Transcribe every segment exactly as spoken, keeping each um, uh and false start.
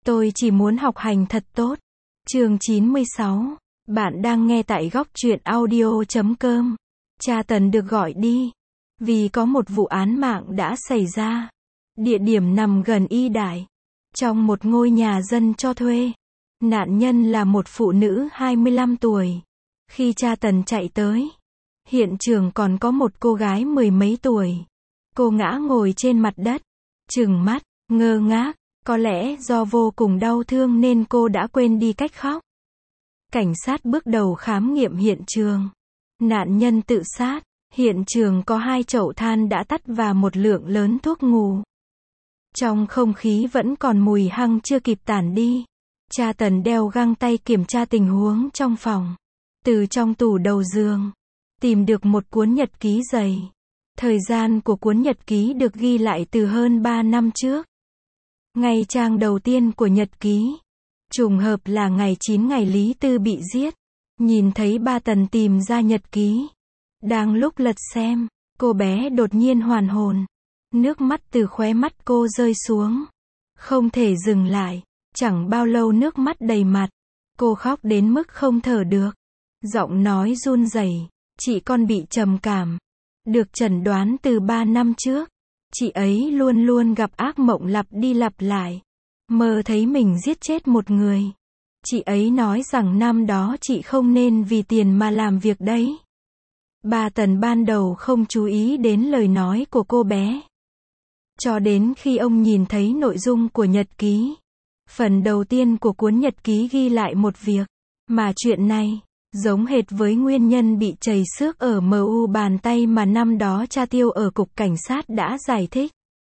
Tôi chỉ muốn học hành thật tốt. Chương chín mươi sáu. Bạn đang nghe tại góc truyện audio chấm com. Cha Tần được gọi đi vì có một vụ án mạng đã xảy ra. Địa điểm nằm gần Y Đại, trong một ngôi nhà dân cho thuê. Nạn nhân là một phụ nữ hai mươi lăm tuổi. Khi cha Tần chạy tới, hiện trường còn có một cô gái mười mấy tuổi. Cô ngã ngồi trên mặt đất, trừng mắt, ngơ ngác. Có lẽ do vô cùng đau thương nên cô đã quên đi cách khóc. Cảnh sát bước đầu khám nghiệm hiện trường. Nạn nhân tự sát. Hiện trường có hai chậu than đã tắt và một lượng lớn thuốc ngủ. Trong không khí vẫn còn mùi hăng chưa kịp tản đi. Cha Tần đeo găng tay kiểm tra tình huống trong phòng. Từ trong tủ đầu giường, tìm được một cuốn nhật ký dày. Thời gian của cuốn nhật ký được ghi lại từ hơn ba năm trước. Ngày trang đầu tiên của nhật ký, trùng hợp là ngày chín ngày Lý Tư bị giết. Nhìn thấy ba Tần tìm ra nhật ký. Đang lúc lật xem, cô bé đột nhiên hoàn hồn. Nước mắt từ khóe mắt cô rơi xuống. Không thể dừng lại. Chẳng bao lâu nước mắt đầy mặt. Cô khóc đến mức không thở được. Giọng nói run rẩy. Chị con bị trầm cảm. Được chẩn đoán từ ba năm trước. Chị ấy luôn luôn gặp ác mộng lặp đi lặp lại. Mơ thấy mình giết chết một người. Chị ấy nói rằng năm đó chị không nên vì tiền mà làm việc đấy. Bà Tần ban đầu không chú ý đến lời nói của cô bé. Cho đến khi ông nhìn thấy nội dung của nhật ký. Phần đầu tiên của cuốn nhật ký ghi lại một việc. Mà chuyện này, giống hệt với nguyên nhân bị trầy xước ở em u bàn tay mà năm đó cha Tiêu ở cục cảnh sát đã giải thích.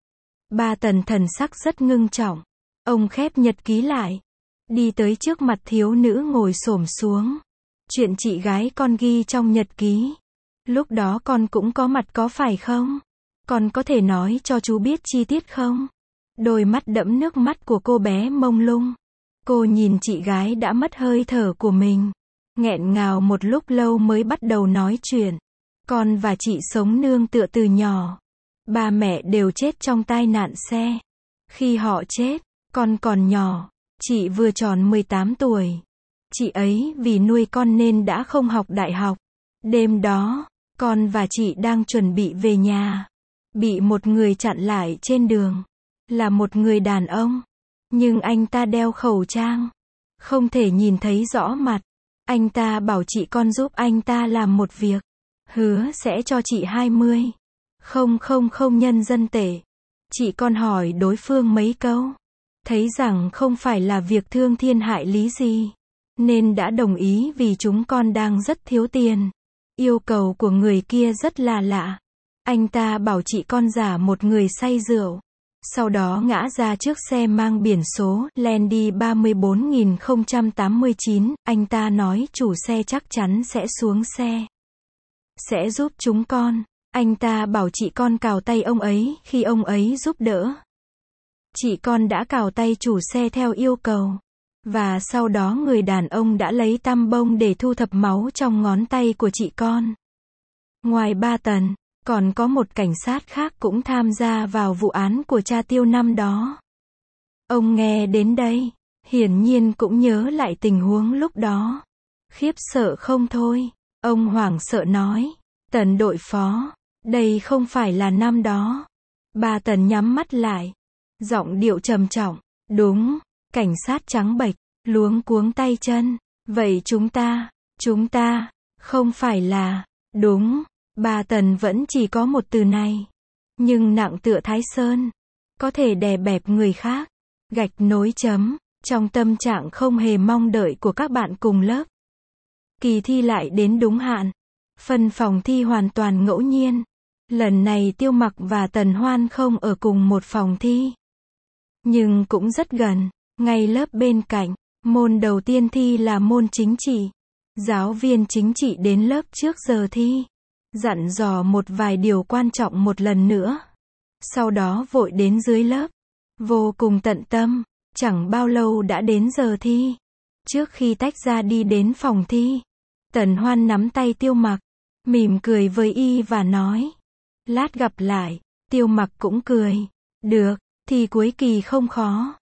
Ba Tần thần sắc rất ngưng trọng. Ông khép nhật ký lại. Đi tới trước mặt thiếu nữ ngồi xổm xuống. Chuyện chị gái con ghi trong nhật ký. Lúc đó con cũng có mặt có phải không? Con có thể nói cho chú biết chi tiết không? Đôi mắt đẫm nước mắt của cô bé mông lung. Cô nhìn chị gái đã mất hơi thở của mình. Nghẹn ngào một lúc lâu mới bắt đầu nói chuyện. Con và chị sống nương tựa từ nhỏ. Ba mẹ đều chết trong tai nạn xe. Khi họ chết, con còn nhỏ. Chị vừa tròn mười tám tuổi. Chị ấy vì nuôi con nên đã không học đại học. Đêm đó, con và chị đang chuẩn bị về nhà. Bị một người chặn lại trên đường. Là một người đàn ông. Nhưng anh ta đeo khẩu trang. Không thể nhìn thấy rõ mặt. Anh ta bảo chị con giúp anh ta làm một việc. Hứa sẽ cho chị hai mươi. Không không không nhân dân tệ. Chị con hỏi đối phương mấy câu. Thấy rằng không phải là việc thương thiên hại lý gì. Nên đã đồng ý vì chúng con đang rất thiếu tiền. Yêu cầu của người kia rất là lạ. Anh ta bảo chị con giả một người say rượu. Sau đó ngã ra trước xe mang biển số Landy ba bốn nghìn không trăm tám mươi chín. Anh ta nói chủ xe chắc chắn sẽ xuống xe. Sẽ giúp chúng con. Anh ta bảo chị con cào tay ông ấy khi ông ấy giúp đỡ. Chị con đã cào tay chủ xe theo yêu cầu. Và sau đó người đàn ông đã lấy tăm bông để thu thập máu trong ngón tay của chị con. Ngoài ba Tần, còn có một cảnh sát khác cũng tham gia vào vụ án của cha Tiêu năm đó. Ông nghe đến đây, hiển nhiên cũng nhớ lại tình huống lúc đó. Khiếp sợ không thôi, ông hoảng sợ nói, Tần đội phó, đây không phải là năm đó. Ba Tần nhắm mắt lại, giọng điệu trầm trọng, đúng, cảnh sát trắng bệch, luống cuống tay chân, vậy chúng ta, chúng ta, không phải là, đúng. Ba Tần vẫn chỉ có một từ này. Nhưng nặng tựa Thái Sơn. Có thể đè bẹp người khác. Gạch nối chấm. Trong tâm trạng không hề mong đợi của các bạn cùng lớp. Kỳ thi lại đến đúng hạn. Phân phòng thi hoàn toàn ngẫu nhiên. Lần này Tiêu Mặc và Tần Hoan không ở cùng một phòng thi. Nhưng cũng rất gần. Ngay lớp bên cạnh. Môn đầu tiên thi là môn chính trị. Giáo viên chính trị đến lớp trước giờ thi. Dặn dò một vài điều quan trọng một lần nữa. Sau đó vội đến dưới lớp. Vô cùng tận tâm. Chẳng bao lâu đã đến giờ thi. Trước khi tách ra đi đến phòng thi. Tần Hoan nắm tay Tiêu Mặc. Mỉm cười với y và nói. Lát gặp lại. Tiêu Mặc cũng cười. Được, thi cuối kỳ không khó.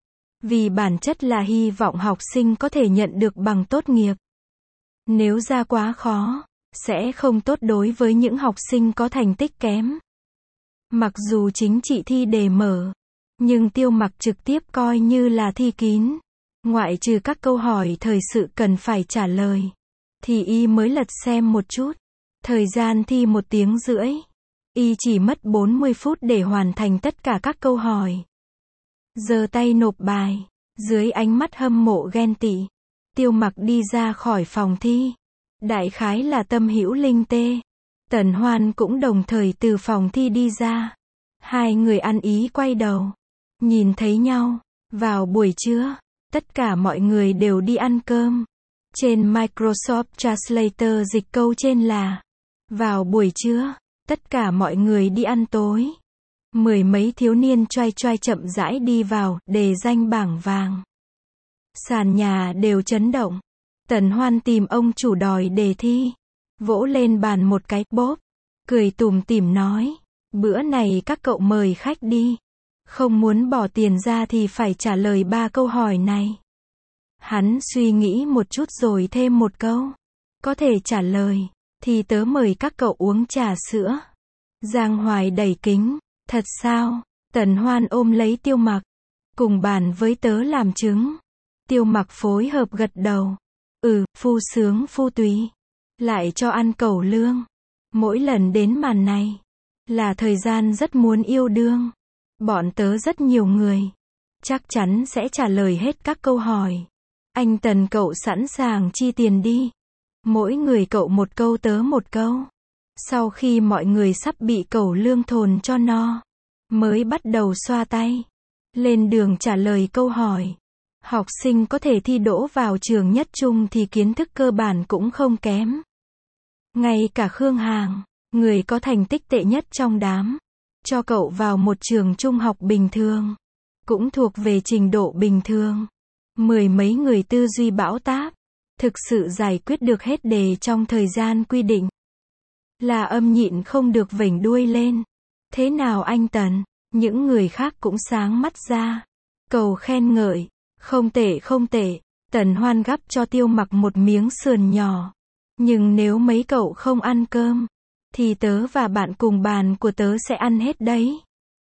Vì bản chất là hy vọng học sinh có thể nhận được bằng tốt nghiệp. Nếu ra quá khó, sẽ không tốt đối với những học sinh có thành tích kém. Mặc dù chính trị thi đề mở, nhưng Tiêu Mặc trực tiếp coi như là thi kín. Ngoại trừ các câu hỏi thời sự cần phải trả lời, thì y mới lật xem một chút. Thời gian thi một tiếng rưỡi. Y chỉ mất bốn mươi phút để hoàn thành tất cả các câu hỏi. Giơ tay nộp bài. Dưới ánh mắt hâm mộ ghen tị, Tiêu Mặc đi ra khỏi phòng thi. Đại khái là Tâm Hữu Linh tê. Tần Hoan cũng đồng thời từ phòng thi đi ra. Hai người ăn ý quay đầu. Nhìn thấy nhau. Vào buổi trưa, tất cả mọi người đều đi ăn cơm. Trên Microsoft Translator dịch câu trên là: vào buổi trưa, tất cả mọi người đi ăn tối. Mười mấy thiếu niên choai choai chậm rãi đi vào, đề danh bảng vàng. Sàn nhà đều chấn động. Tần Hoan tìm ông chủ đòi đề thi. Vỗ lên bàn một cái, bóp. Cười tủm tỉm nói: bữa này các cậu mời khách đi. Không muốn bỏ tiền ra thì phải trả lời ba câu hỏi này. Hắn suy nghĩ một chút rồi thêm một câu: có thể trả lời, thì tớ mời các cậu uống trà sữa. Giang Hoài đẩy kính: thật sao? Tần Hoan ôm lấy Tiêu Mặc: cùng bàn với tớ làm chứng. Tiêu Mặc phối hợp gật đầu: ừ, phu sướng phu tùy. Lại cho ăn cẩu lương. Mỗi lần đến màn này, là thời gian rất muốn yêu đương. Bọn tớ rất nhiều người, chắc chắn sẽ trả lời hết các câu hỏi. Anh Tần cậu sẵn sàng chi tiền đi. Mỗi người cậu một câu tớ một câu. Sau khi mọi người sắp bị cẩu lương thồn cho no, mới bắt đầu xoa tay. Lên đường trả lời câu hỏi. Học sinh có thể thi đỗ vào trường nhất trung thì kiến thức cơ bản cũng không kém. Ngay cả Khương Hàng, người có thành tích tệ nhất trong đám, cho cậu vào một trường trung học bình thường, cũng thuộc về trình độ bình thường. Mười mấy người tư duy bão táp, thực sự giải quyết được hết đề trong thời gian quy định. Là Âm nhịn không được vểnh đuôi lên. Thế nào anh Tần? Những người khác cũng sáng mắt ra. Cầu khen ngợi. Không tệ không tệ. Tần Hoan gắp cho Tiêu Mặc một miếng sườn nhỏ. Nhưng nếu mấy cậu không ăn cơm, thì tớ và bạn cùng bàn của tớ sẽ ăn hết đấy.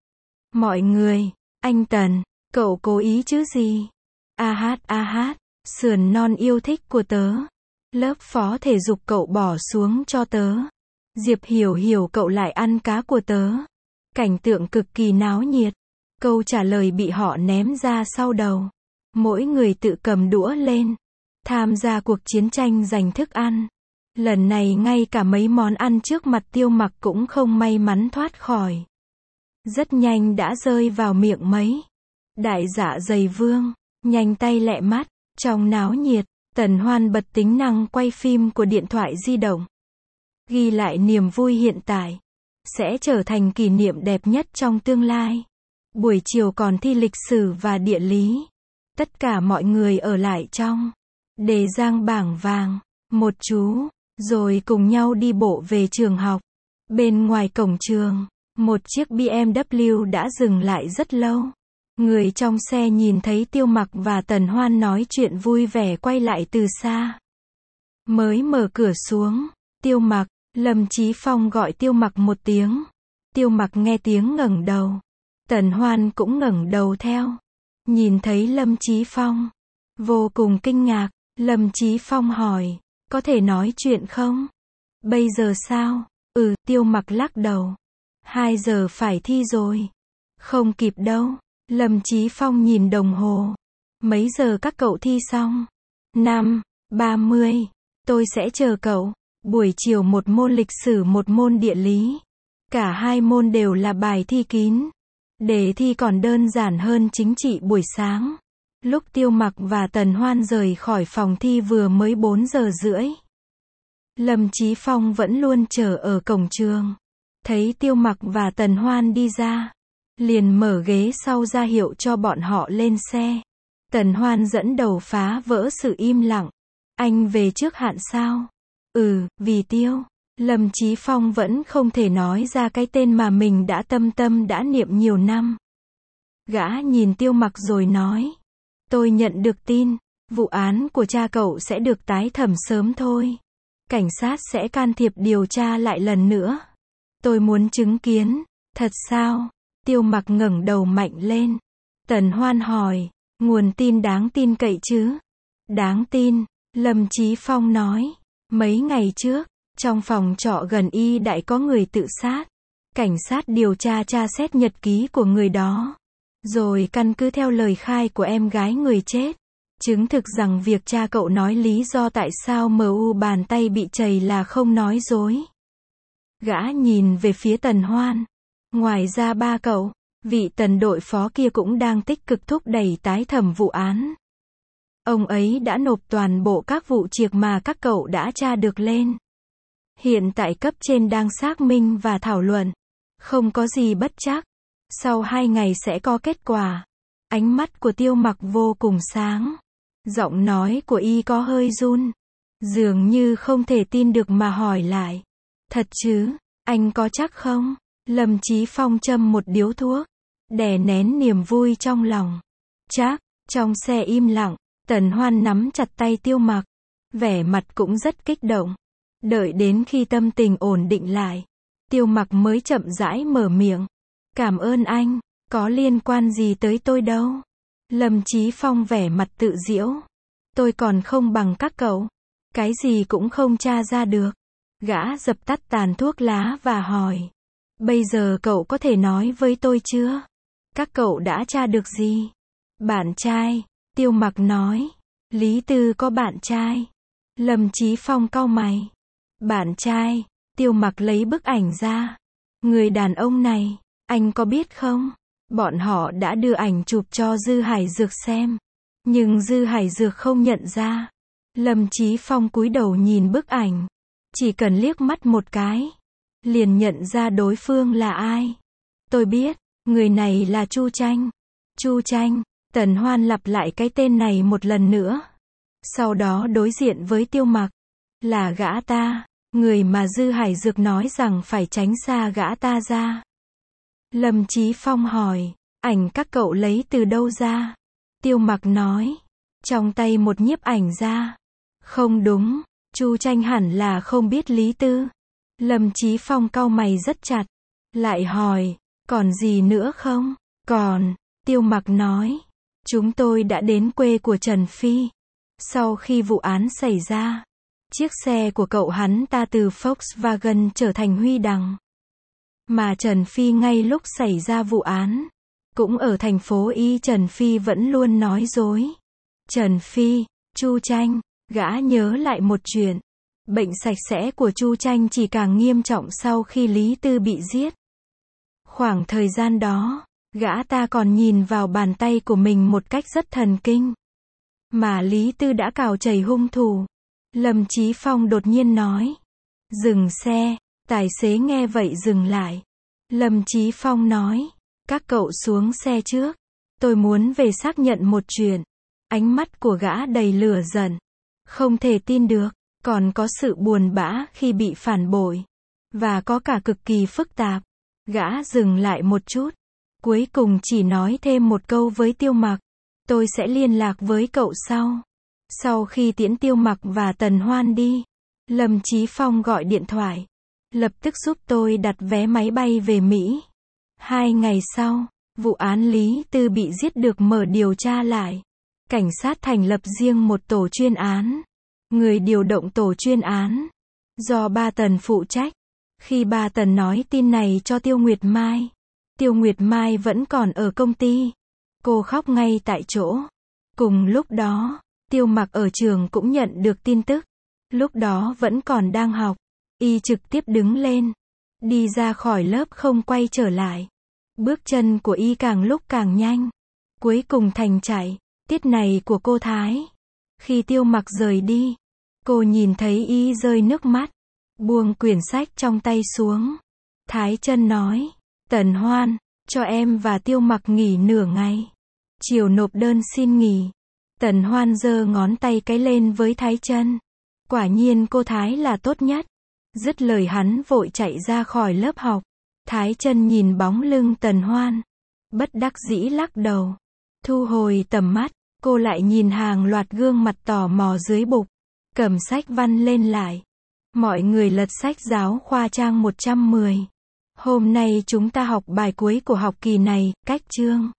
Mọi người, anh Tần, cậu cố ý chứ gì? A hát a hát, sườn non yêu thích của tớ. Lớp phó thể dục cậu bỏ xuống cho tớ. Diệp Hiểu Hiểu cậu lại ăn cá của tớ. Cảnh tượng cực kỳ náo nhiệt. Câu trả lời bị họ ném ra sau đầu. Mỗi người tự cầm đũa lên, tham gia cuộc chiến tranh giành thức ăn. Lần này ngay cả mấy món ăn trước mặt Tiêu Mặc cũng không may mắn thoát khỏi. Rất nhanh đã rơi vào miệng mấy. Đại Dạ Dày Vương, nhanh tay lẹ mắt. Trong náo nhiệt, Tần Hoan bật tính năng quay phim của điện thoại di động. Ghi lại niềm vui hiện tại, sẽ trở thành kỷ niệm đẹp nhất trong tương lai. Buổi chiều còn thi lịch sử và địa lý. Tất cả mọi người ở lại trong đề giang bảng vàng, một chú, rồi cùng nhau đi bộ về trường học. Bên ngoài cổng trường, một chiếc bê em vê đã dừng lại rất lâu. Người trong xe nhìn thấy Tiêu Mặc và Tần Hoan nói chuyện vui vẻ quay lại từ xa. Mới mở cửa xuống, Tiêu Mặc, Lâm Chí Phong gọi Tiêu Mặc một tiếng. Tiêu Mặc nghe tiếng ngẩng đầu. Tần Hoan cũng ngẩng đầu theo. Nhìn thấy Lâm Chí Phong, vô cùng kinh ngạc. Lâm Chí Phong hỏi, có thể nói chuyện không? Bây giờ sao? Ừ, Tiêu Mặc lắc đầu. Hai giờ phải thi rồi. Không kịp đâu. Lâm Chí Phong nhìn đồng hồ. Mấy giờ các cậu thi xong? Năm, ba mươi. Tôi sẽ chờ cậu. Buổi chiều một môn lịch sử một môn địa lý. Cả hai môn đều là bài thi kín. Đề thi còn đơn giản hơn chính trị buổi sáng. Lúc Tiêu Mặc và Tần Hoan rời khỏi phòng thi vừa mới bốn giờ rưỡi. Lâm Chí Phong vẫn luôn chờ ở cổng trường. Thấy Tiêu Mặc và Tần Hoan đi ra, liền mở ghế sau ra hiệu cho bọn họ lên xe. Tần Hoan dẫn đầu phá vỡ sự im lặng. Anh về trước hạn sao? Ừ, vì Tiêu. Lâm Chí Phong vẫn không thể nói ra cái tên mà mình đã tâm tâm đã niệm nhiều năm. Gã nhìn Tiêu Mặc rồi nói, Tôi nhận được tin, vụ án của cha cậu sẽ được tái thẩm sớm thôi. Cảnh sát sẽ can thiệp điều tra lại lần nữa. Tôi muốn chứng kiến. Thật sao? Tiêu Mặc ngẩng đầu mạnh lên. Tần Hoan hỏi, nguồn tin đáng tin cậy chứ? Đáng tin, Lâm Chí Phong nói. Mấy ngày trước, trong phòng trọ gần Y Đại có người tự sát. Cảnh sát điều tra tra xét nhật ký của người đó. Rồi căn cứ theo lời khai của em gái người chết, chứng thực rằng việc cha cậu nói lý do tại sao em u bàn tay bị chảy là không nói dối. Gã nhìn về phía Tần Hoan. Ngoài ra ba cậu, vị Tần đội phó kia cũng đang tích cực thúc đẩy tái thẩm vụ án. Ông ấy đã nộp toàn bộ các vụ triệt mà các cậu đã tra được lên. Hiện tại cấp trên đang xác minh và thảo luận. Không có gì bất trắc. Sau hai ngày sẽ có kết quả. Ánh mắt của Tiêu Mặc vô cùng sáng. Giọng nói của y có hơi run. Dường như không thể tin được mà hỏi lại. Thật chứ, anh có chắc không? Lâm Chí Phong châm một điếu thuốc. Đè nén niềm vui trong lòng. Chắc, trong xe im lặng, Tần Hoan nắm chặt tay Tiêu Mặc. Vẻ mặt cũng rất kích động. Đợi đến khi tâm tình ổn định lại, Tiêu Mặc mới chậm rãi mở miệng. Cảm ơn anh, có liên quan gì tới tôi đâu. Lâm Chí Phong vẻ mặt tự giễu. Tôi còn không bằng các cậu. Cái gì cũng không tra ra được. Gã dập tắt tàn thuốc lá và hỏi. Bây giờ cậu có thể nói với tôi chưa? Các cậu đã tra được gì? Bạn trai, Tiêu Mặc nói. Lý Tư có bạn trai. Lâm Chí Phong cau mày. Bạn trai, Tiêu Mặc lấy bức ảnh ra. Người đàn ông này, anh có biết không? Bọn họ đã đưa ảnh chụp cho Dư Hải Dược xem. Nhưng Dư Hải Dược không nhận ra. Lâm Chí Phong cúi đầu nhìn bức ảnh. Chỉ cần liếc mắt một cái, liền nhận ra đối phương là ai. Tôi biết, người này là Chu Tranh. Chu Tranh, Tần Hoan lặp lại cái tên này một lần nữa. Sau đó đối diện với Tiêu Mặc. Là gã ta, người mà Dư Hải Dược nói rằng phải tránh xa gã ta ra. Lâm Chí Phong hỏi, ảnh các cậu lấy từ đâu ra? Tiêu Mặc nói, trong tay một nhiếp ảnh ra. Không đúng, Chu Tranh hẳn là không biết Lý Tư. Lâm Chí Phong cau mày rất chặt. Lại hỏi, còn gì nữa không? Còn, Tiêu Mặc nói, chúng tôi đã đến quê của Trần Phi. Sau khi vụ án xảy ra, chiếc xe của cậu hắn ta từ Volkswagen trở thành Huy Đằng. Mà Trần Phi ngay lúc xảy ra vụ án, cũng ở thành phố Y. Trần Phi vẫn luôn nói dối. Trần Phi, Chu Tranh, gã nhớ lại một chuyện. Bệnh sạch sẽ của Chu Tranh chỉ càng nghiêm trọng sau khi Lý Tư bị giết. Khoảng thời gian đó, gã ta còn nhìn vào bàn tay của mình một cách rất thần kinh. Mà Lý Tư đã cào chảy hung thủ. Lâm Chí Phong đột nhiên nói. Dừng xe, tài xế nghe vậy dừng lại. Lâm Chí Phong nói. Các cậu xuống xe trước. Tôi muốn về xác nhận một chuyện. Ánh mắt của gã đầy lửa giận. Không thể tin được. Còn có sự buồn bã khi bị phản bội. Và có cả cực kỳ phức tạp. Gã dừng lại một chút. Cuối cùng chỉ nói thêm một câu với Tiêu Mặc. Tôi sẽ liên lạc với cậu sau. Sau khi tiễn Tiêu Mặc và Tần Hoan đi, Lâm Chí Phong gọi điện thoại. Lập tức giúp tôi đặt vé máy bay về Mỹ. Hai ngày sau, vụ án Lý Tư bị giết được mở điều tra lại. Cảnh sát thành lập riêng một tổ chuyên án. Người điều động tổ chuyên án do Ba Tần phụ trách. Khi Ba Tần nói tin này cho Tiêu Nguyệt Mai, Tiêu Nguyệt Mai vẫn còn ở công ty. Cô khóc ngay tại chỗ. Cùng lúc đó, Tiêu Mặc ở trường cũng nhận được tin tức. Lúc đó vẫn còn đang học. Y trực tiếp đứng lên. Đi ra khỏi lớp không quay trở lại. Bước chân của Y càng lúc càng nhanh. Cuối cùng thành chạy. Tiết này của cô Thái. Khi Tiêu Mặc rời đi, cô nhìn thấy Y rơi nước mắt. Buông quyển sách trong tay xuống. Thái Chân nói. Tần Hoan, cho em và Tiêu Mặc nghỉ nửa ngày. Chiều nộp đơn xin nghỉ. Tần Hoan giơ ngón tay cái lên với Thái Chân. Quả nhiên cô Thái là tốt nhất. Dứt lời hắn vội chạy ra khỏi lớp học. Thái Chân nhìn bóng lưng Tần Hoan. Bất đắc dĩ lắc đầu. Thu hồi tầm mắt. Cô lại nhìn hàng loạt gương mặt tò mò dưới bục. Cầm sách văn lên lại. Mọi người lật sách giáo khoa trang một trăm mười. Hôm nay chúng ta học bài cuối của học kỳ này, cách chương.